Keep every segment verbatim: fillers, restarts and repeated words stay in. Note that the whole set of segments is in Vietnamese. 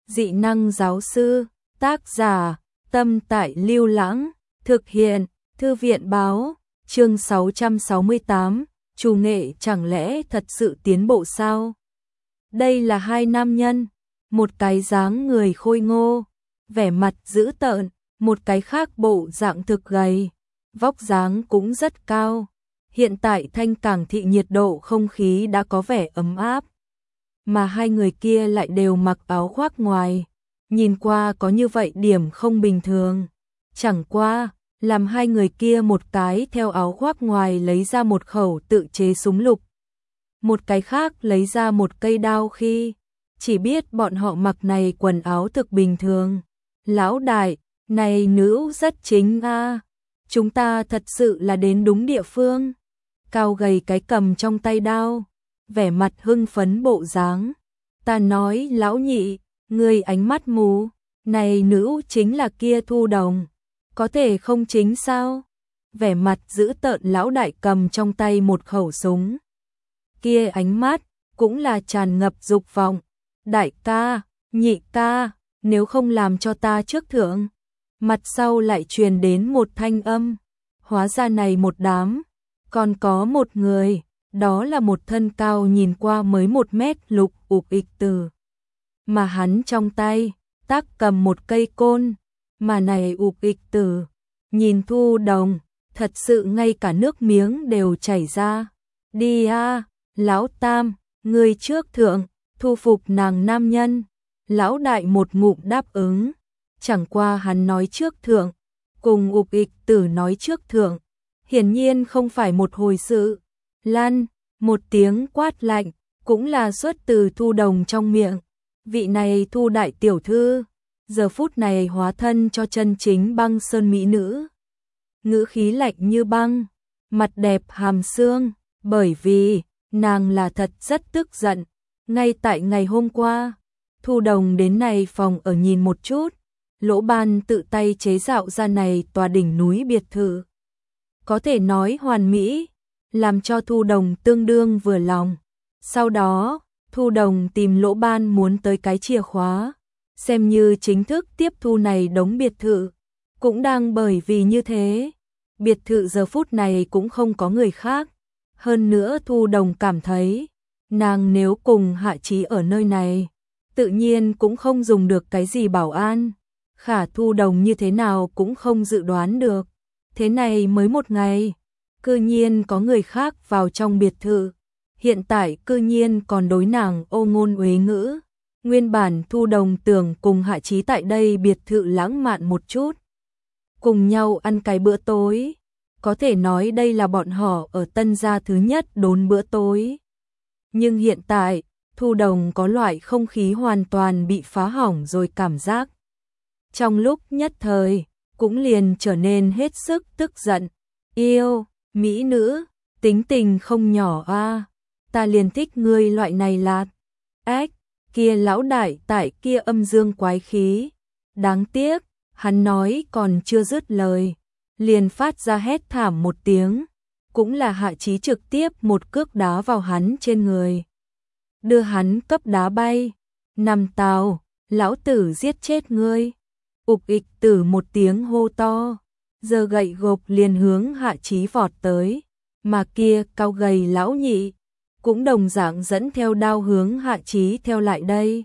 Dị năng giáo sư, tác giả, Tâm Tại Lưu Lãng, thực hiện, Thư viện báo, chương sáu trăm sáu mươi tám, chủ nghệ chẳng lẽ thật sự tiến bộ sao? Đây là hai nam nhân, một cái dáng người khôi ngô, vẻ mặt dữ tợn, một cái khác bộ dạng thực gầy, vóc dáng cũng rất cao. Hiện tại Thanh Cảng thị nhiệt độ không khí đã có vẻ ấm áp, mà hai người kia lại đều mặc áo khoác ngoài, nhìn qua có như vậy điểm không bình thường. Chẳng qua, làm hai người kia một cái theo áo khoác ngoài lấy ra một khẩu tự chế súng lục, một cái khác lấy ra một cây đao khi chỉ biết bọn họ mặc này quần áo thực bình thường. Lão đại, này nữ rất chính a, chúng ta thật sự là đến đúng địa phương. Cao gầy cái cầm trong tay đao, vẻ mặt hưng phấn bộ dáng. Ta nói lão nhị, ngươi ánh mắt mù, này nữ chính là kia Thu Đồng, có thể không chính sao? Vẻ mặt dữ tợn lão đại cầm trong tay một khẩu súng. Kia ánh mắt cũng là tràn ngập dục vọng. Đại ca, nhị ca, nếu không làm cho ta trước thượng. Mặt sau lại truyền đến một thanh âm. Hóa ra này một đám, còn có một người, đó là một thân cao nhìn qua mới một mét lục ục ịch tử. Mà hắn trong tay, tác cầm một cây côn, mà này ục ịch tử, nhìn Thu Đồng, thật sự ngay cả nước miếng đều chảy ra. Đi a, lão tam, người trước thượng, thu phục nàng nam nhân. Lão đại một ngụm đáp ứng, chẳng qua hắn nói trước thượng, cùng ục ịch tử nói trước thượng, hiển nhiên không phải một hồi sự. Lan, một tiếng quát lạnh, cũng là xuất từ Thu Đồng trong miệng. Vị này Thu đại tiểu thư, giờ phút này hóa thân cho chân chính băng sơn mỹ nữ. Ngữ khí lạnh như băng, mặt đẹp hàm xương, bởi vì nàng là thật rất tức giận. Ngay tại ngày hôm qua, Thu Đồng đến này phòng ở nhìn một chút, Lỗ Ban tự tay chế tạo ra này tòa đỉnh núi biệt thự. Có thể nói hoàn mỹ, làm cho Thu Đồng tương đương vừa lòng. Sau đó, Thu Đồng tìm Lỗ Ban muốn tới cái chìa khóa, xem như chính thức tiếp thu này đống biệt thự. Cũng đang bởi vì như thế, biệt thự giờ phút này cũng không có người khác. Hơn nữa Thu Đồng cảm thấy, nàng nếu cùng Hạ Chí ở nơi này, tự nhiên cũng không dùng được cái gì bảo an. Khả Thu Đồng như thế nào cũng không dự đoán được. Thế này mới một ngày, cư nhiên có người khác vào trong biệt thự. Hiện tại cư nhiên còn đối nàng ô ngôn uế ngữ. Nguyên bản Thu Đồng tưởng cùng Hạ Chí tại đây biệt thự lãng mạn một chút, cùng nhau ăn cái bữa tối. Có thể nói đây là bọn họ ở Tân gia thứ nhất đốn bữa tối. Nhưng hiện tại, Thu Đồng có loại không khí hoàn toàn bị phá hỏng rồi cảm giác. Trong lúc nhất thời, cũng liền trở nên hết sức tức giận. Yêu, mỹ nữ, tính tình không nhỏ a, ta liền thích ngươi loại này lạt. Ếch, kia lão đại tại kia âm dương quái khí. Đáng tiếc, hắn nói còn chưa dứt lời, liền phát ra hét thảm một tiếng. Cũng là Hạ Chí trực tiếp một cước đá vào hắn trên người, đưa hắn cấp đá bay. Nằm tào, lão tử giết chết ngươi. Ục ịch tử một tiếng hô to, giơ gậy gộc liền hướng Hạ Chí vọt tới. Mà kia cao gầy lão nhị, cũng đồng dạng dẫn theo đao hướng Hạ Chí theo lại đây.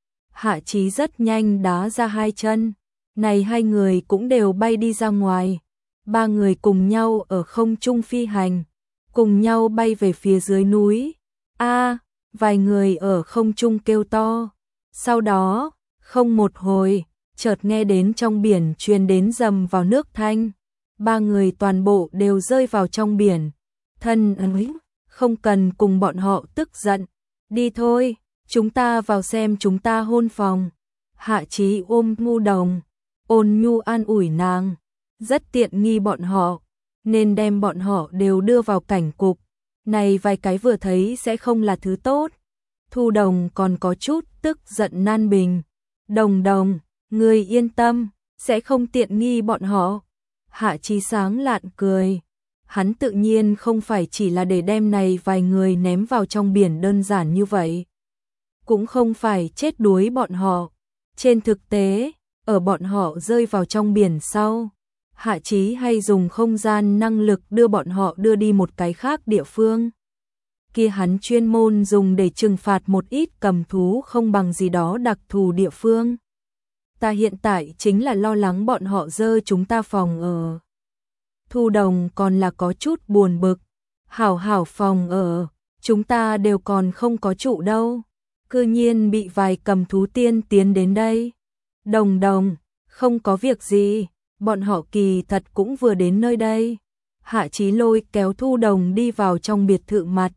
Hạ Chí rất nhanh đá ra hai chân, này hai người cũng đều bay đi ra ngoài. Ba người cùng nhau ở không trung phi hành, cùng nhau bay về phía dưới núi. A, vài người ở không trung kêu to. Sau đó, không một hồi, chợt nghe đến trong biển truyền đến dầm vào nước thanh. Ba người toàn bộ đều rơi vào trong biển. Thân ấy, không cần cùng bọn họ tức giận. Đi thôi, chúng ta vào xem chúng ta hôn phòng. Hạ Chí ôm Thu Đồng, ôn nhu an ủi nàng. Rất tiện nghi bọn họ, nên đem bọn họ đều đưa vào cảnh cục. Này vài cái vừa thấy sẽ không là thứ tốt. Thu Đồng còn có chút tức giận nan bình. Đồng Đồng, ngươi yên tâm, sẽ không tiện nghi bọn họ. Hạ Chí sáng lạn cười. Hắn tự nhiên không phải chỉ là để đem này vài người ném vào trong biển đơn giản như vậy. Cũng không phải chết đuối bọn họ. Trên thực tế, ở bọn họ rơi vào trong biển sau, Hạ Chí hay dùng không gian năng lực đưa bọn họ đưa đi một cái khác địa phương. Kia hắn chuyên môn dùng để trừng phạt một ít cầm thú không bằng gì đó đặc thù địa phương. Ta hiện tại chính là lo lắng bọn họ dơ chúng ta phòng ở. Thu Đồng còn là có chút buồn bực. Hảo hảo phòng ở, chúng ta đều còn không có trụ đâu. Cư nhiên bị vài cầm thú tiên tiến đến đây. Đồng Đồng, không có việc gì, bọn họ kỳ thật cũng vừa đến nơi đây. Hạ Chí lôi kéo Thu Đồng đi vào trong biệt thự mặt.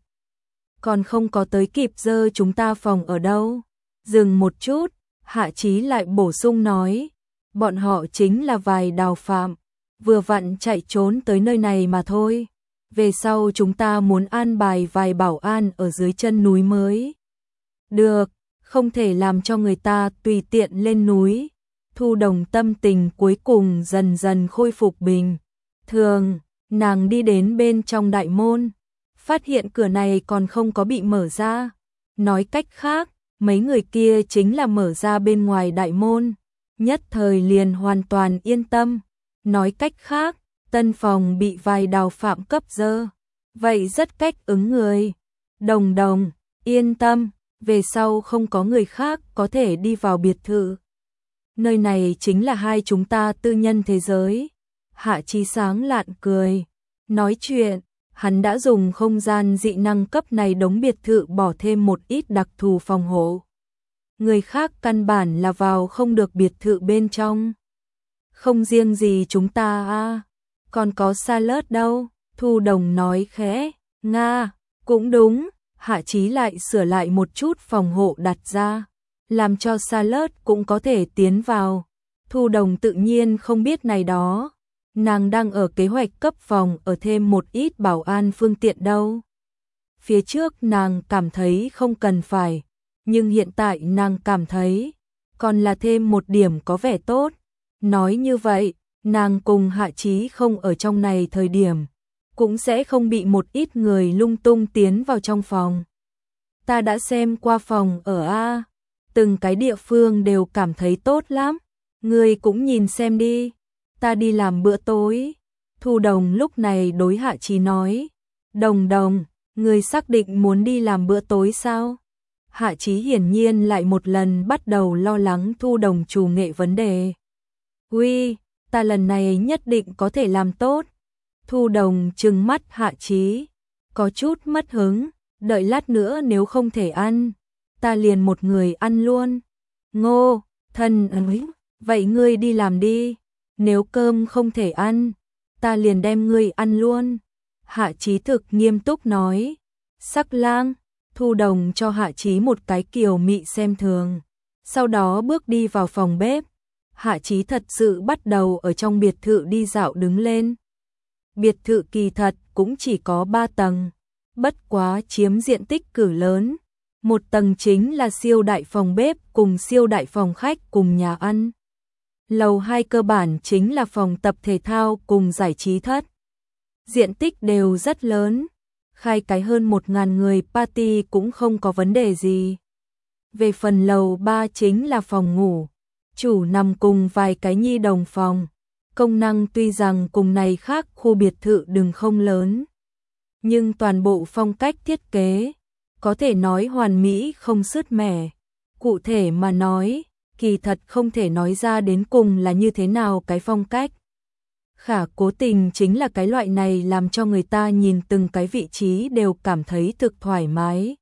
Còn không có tới kịp dơ chúng ta phòng ở đâu. Dừng một chút, Hạ Chí lại bổ sung nói. Bọn họ chính là vài đào phạm, vừa vặn chạy trốn tới nơi này mà thôi. Về sau chúng ta muốn an bài vài bảo an ở dưới chân núi mới. Được, không thể làm cho người ta tùy tiện lên núi. Thu Đồng tâm tình cuối cùng dần dần khôi phục bình thường, nàng đi đến bên trong đại môn, phát hiện cửa này còn không có bị mở ra. Nói cách khác, mấy người kia chính là mở ra bên ngoài đại môn, nhất thời liền hoàn toàn yên tâm. Nói cách khác, tân phòng bị vài đào phạm cấp dơ, vậy rất cách ứng người. Đồng Đồng, yên tâm, về sau không có người khác có thể đi vào biệt thự. Nơi này chính là hai chúng ta tư nhân thế giới. Hạ Chí sáng lạn cười. Nói chuyện, hắn đã dùng không gian dị năng cấp này đống biệt thự bỏ thêm một ít đặc thù phòng hộ. Người khác căn bản là vào không được biệt thự bên trong. Không riêng gì chúng ta à, còn có Salad đâu, Thu Đồng nói khẽ. Nga, cũng đúng, Hạ Chí lại sửa lại một chút phòng hộ đặt ra, làm cho Salad cũng có thể tiến vào. Thu Đồng tự nhiên không biết này đó, nàng đang ở kế hoạch cấp phòng ở thêm một ít bảo an phương tiện đâu. Phía trước nàng cảm thấy không cần phải, nhưng hiện tại nàng cảm thấy còn là thêm một điểm có vẻ tốt. Nói như vậy, nàng cùng Hạ Chí không ở trong này thời điểm, cũng sẽ không bị một ít người lung tung tiến vào trong phòng. Ta đã xem qua phòng ở A, từng cái địa phương đều cảm thấy tốt lắm, ngươi cũng nhìn xem đi, ta đi làm bữa tối. Thu Đồng lúc này đối Hạ Chí nói. Đồng Đồng, ngươi xác định muốn đi làm bữa tối sao? Hạ Chí hiển nhiên lại một lần bắt đầu lo lắng Thu Đồng chủ nghệ vấn đề. Uy, ta lần này nhất định có thể làm tốt. Thu Đồng trừng mắt Hạ Chí, có chút mất hứng, đợi lát nữa nếu không thể ăn, ta liền một người ăn luôn. Ngô, thân ấy, vậy ngươi đi làm đi, nếu cơm không thể ăn, ta liền đem ngươi ăn luôn. Hạ Chí thực nghiêm túc nói. Sắc lang, Thu Đồng cho Hạ Chí một cái kiều mị xem thường, sau đó bước đi vào phòng bếp. Hạ Chí thật sự bắt đầu ở trong biệt thự đi dạo đứng lên. Biệt thự kỳ thật cũng chỉ có ba tầng, bất quá chiếm diện tích cử lớn. Một tầng chính là siêu đại phòng bếp cùng siêu đại phòng khách cùng nhà ăn. Lầu hai cơ bản chính là phòng tập thể thao cùng giải trí thất. Diện tích đều rất lớn, khai cái hơn một ngàn người party cũng không có vấn đề gì. Về phần lầu ba chính là phòng ngủ, chủ nằm cùng vài cái nhi đồng phòng. Công năng tuy rằng cùng này khác khu biệt thự đừng không lớn, nhưng toàn bộ phong cách thiết kế có thể nói hoàn mỹ không sứt mẻ. Cụ thể mà nói, kỳ thật không thể nói ra đến cùng là như thế nào cái phong cách. Khả cố tình chính là cái loại này làm cho người ta nhìn từng cái vị trí đều cảm thấy thực thoải mái.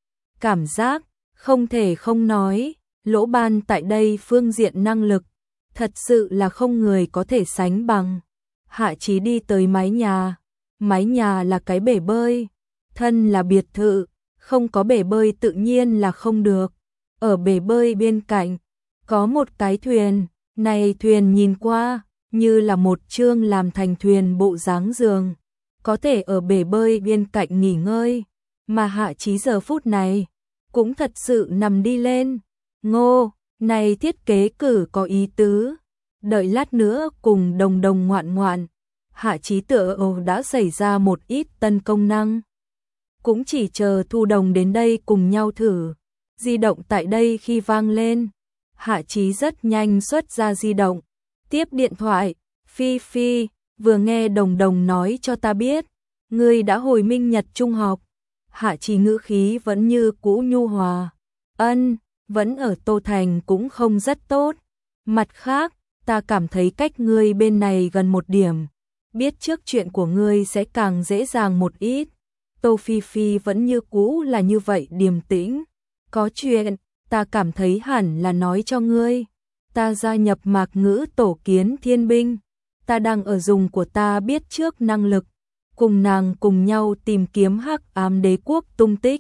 Cảm giác, không thể không nói, Lỗ Ban tại đây phương diện năng lực, thật sự là không người có thể sánh bằng. Hạ Chí đi tới mái nhà, mái nhà là cái bể bơi, thân là biệt thự, không có bể bơi tự nhiên là không được. Ở bể bơi bên cạnh, có một cái thuyền, này thuyền nhìn qua, như là một chương làm thành thuyền bộ dáng giường, có thể ở bể bơi bên cạnh nghỉ ngơi, mà Hạ Chí giờ phút này, cũng thật sự nằm đi lên. Ngô, này thiết kế cử có ý tứ, đợi lát nữa cùng Đồng Đồng ngoạn ngoạn. Hạ Chí tựa ồ đã xảy ra một ít tân công năng. Cũng chỉ chờ Thu Đồng đến đây cùng nhau thử. Di động tại đây khi vang lên, Hạ Chí rất nhanh xuất ra di động, tiếp điện thoại. Phi Phi, vừa nghe Đồng Đồng nói cho ta biết, ngươi đã hồi Minh Nhật trung học. Hạ Chí ngữ khí vẫn như cũ nhu hòa. Ân, vẫn ở Tô Thành cũng không rất tốt. Mặt khác, ta cảm thấy cách ngươi bên này gần một điểm. Biết trước chuyện của ngươi sẽ càng dễ dàng một ít. Tô Phi Phi vẫn như cũ là như vậy điềm tĩnh. Có chuyện, ta cảm thấy hẳn là nói cho ngươi. Ta gia nhập Mạc Ngữ tổ kiến thiên binh. Ta đang ở dùng của ta biết trước năng lực. Cùng nàng cùng nhau tìm kiếm Hắc Ám Đế quốc tung tích.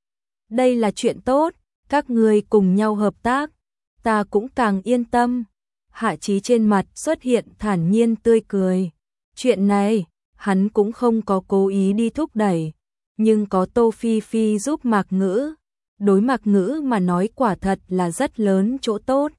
Đây là chuyện tốt, các ngươi cùng nhau hợp tác. Ta cũng càng yên tâm. Hạ Chí trên mặt xuất hiện thản nhiên tươi cười. Chuyện này, hắn cũng không có cố ý đi thúc đẩy. Nhưng có Tô Phi Phi giúp Mạc Ngữ. Đối Mạc Ngữ mà nói quả thật là rất lớn chỗ tốt.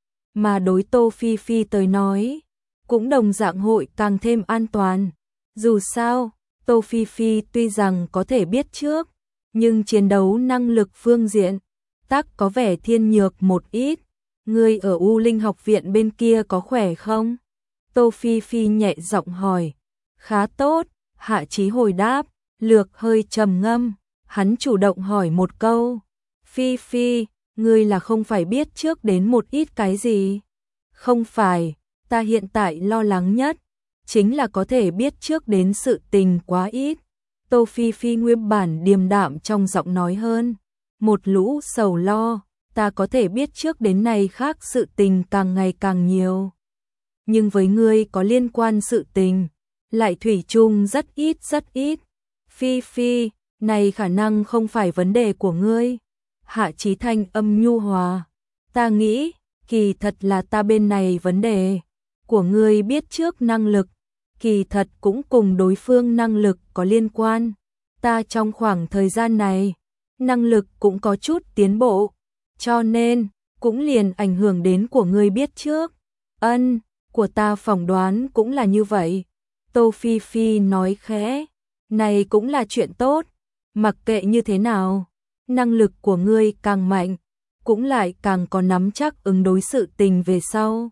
Mà đối Tô Phi Phi tới nói, cũng đồng dạng hội càng thêm an toàn. Dù sao, Tô Phi Phi tuy rằng có thể biết trước, nhưng chiến đấu năng lực phương diện, tác có vẻ thiên nhược một ít. Ngươi ở U Linh học viện bên kia có khỏe không? Tô Phi Phi nhẹ giọng hỏi. Khá tốt, Hạ Chí hồi đáp, lược hơi trầm ngâm, hắn chủ động hỏi một câu. Phi Phi, ngươi là không phải biết trước đến một ít cái gì? Không phải, ta hiện tại lo lắng nhất, chính là có thể biết trước đến sự tình quá ít. Tô Phi Phi nguyên bản điềm đạm trong giọng nói hơn. Một lũ sầu lo, ta có thể biết trước đến này khác sự tình càng ngày càng nhiều. Nhưng với ngươi có liên quan sự tình, lại thủy chung rất ít rất ít. Phi Phi, này khả năng không phải vấn đề của ngươi. Hạ Chí thanh âm nhu hòa. Ta nghĩ, kỳ thật là ta bên này vấn đề. Của ngươi biết trước năng lực, kỳ thật cũng cùng đối phương năng lực có liên quan. Ta trong khoảng thời gian này, năng lực cũng có chút tiến bộ. Cho nên, cũng liền ảnh hưởng đến của ngươi biết trước. Ân, của ta phỏng đoán cũng là như vậy. Tô Phi Phi nói khẽ. Này cũng là chuyện tốt. Mặc kệ như thế nào, năng lực của ngươi càng mạnh, cũng lại càng có nắm chắc ứng đối sự tình về sau.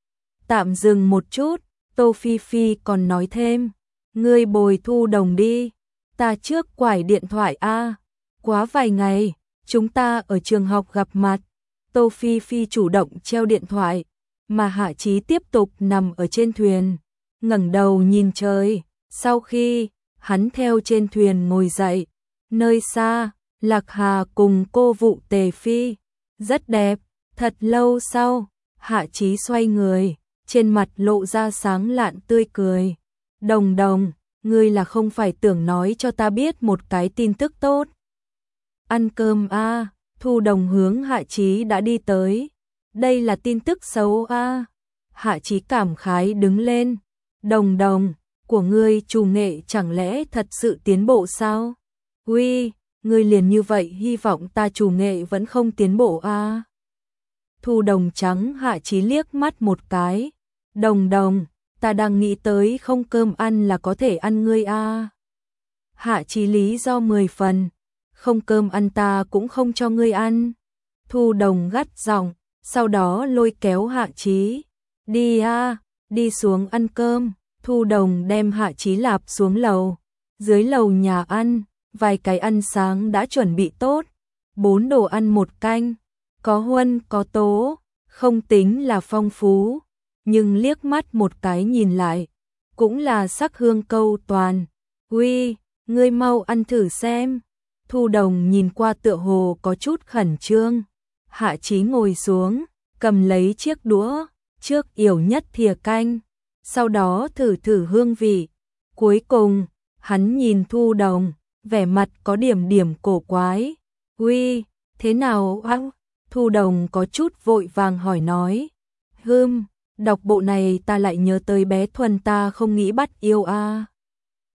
Tạm dừng một chút, Tô Phi Phi còn nói thêm. Ngươi bồi Thu Đồng đi. Ta trước quải điện thoại a. Quá vài ngày, chúng ta ở trường học gặp mặt. Tô Phi Phi chủ động treo điện thoại, mà Hạ Chí tiếp tục nằm ở trên thuyền, ngẩng đầu nhìn trời. Sau khi hắn theo trên thuyền ngồi dậy, nơi xa, Lạc Hà cùng cô Vụ Tề Phi, rất đẹp. Thật lâu sau, Hạ Chí xoay người, trên mặt lộ ra sáng lạn tươi cười. Đồng Đồng, ngươi là không phải tưởng nói cho ta biết một cái tin tức tốt. Ăn cơm a. À, Thu Đồng hướng Hạ Chí đã đi tới. Đây là tin tức xấu a. À. Hạ Chí cảm khái đứng lên. Đồng Đồng, của ngươi chủ nghệ chẳng lẽ thật sự tiến bộ sao? Uy, ngươi liền như vậy hy vọng ta chủ nghệ vẫn không tiến bộ a. À. Thu Đồng trắng Hạ Chí liếc mắt một cái. Đồng Đồng, ta đang nghĩ tới không cơm ăn là có thể ăn ngươi a. À. Hạ Chí lý do mười phần. Không cơm ăn ta cũng không cho ngươi ăn. Thu Đồng gắt giọng, sau đó lôi kéo Hạ Chí. Đi a, à, đi xuống ăn cơm. Thu Đồng đem Hạ Chí lạp xuống lầu. Dưới lầu nhà ăn, vài cái ăn sáng đã chuẩn bị tốt. Bốn đồ ăn một canh, có huân có tố, không tính là phong phú, nhưng liếc mắt một cái nhìn lại, cũng là sắc hương câu toàn. Uy, ngươi mau ăn thử xem. Thu Đồng nhìn qua tựa hồ có chút khẩn trương. Hạ Chí ngồi xuống, cầm lấy chiếc đũa, trước yểu nhất thìa canh, sau đó thử thử hương vị. Cuối cùng, hắn nhìn Thu Đồng, vẻ mặt có điểm điểm cổ quái. Uy, thế nào anh? Thu Đồng có chút vội vàng hỏi nói. Hừm, đọc bộ này ta lại nhớ tới bé Thuần ta không nghĩ bắt yêu a. À.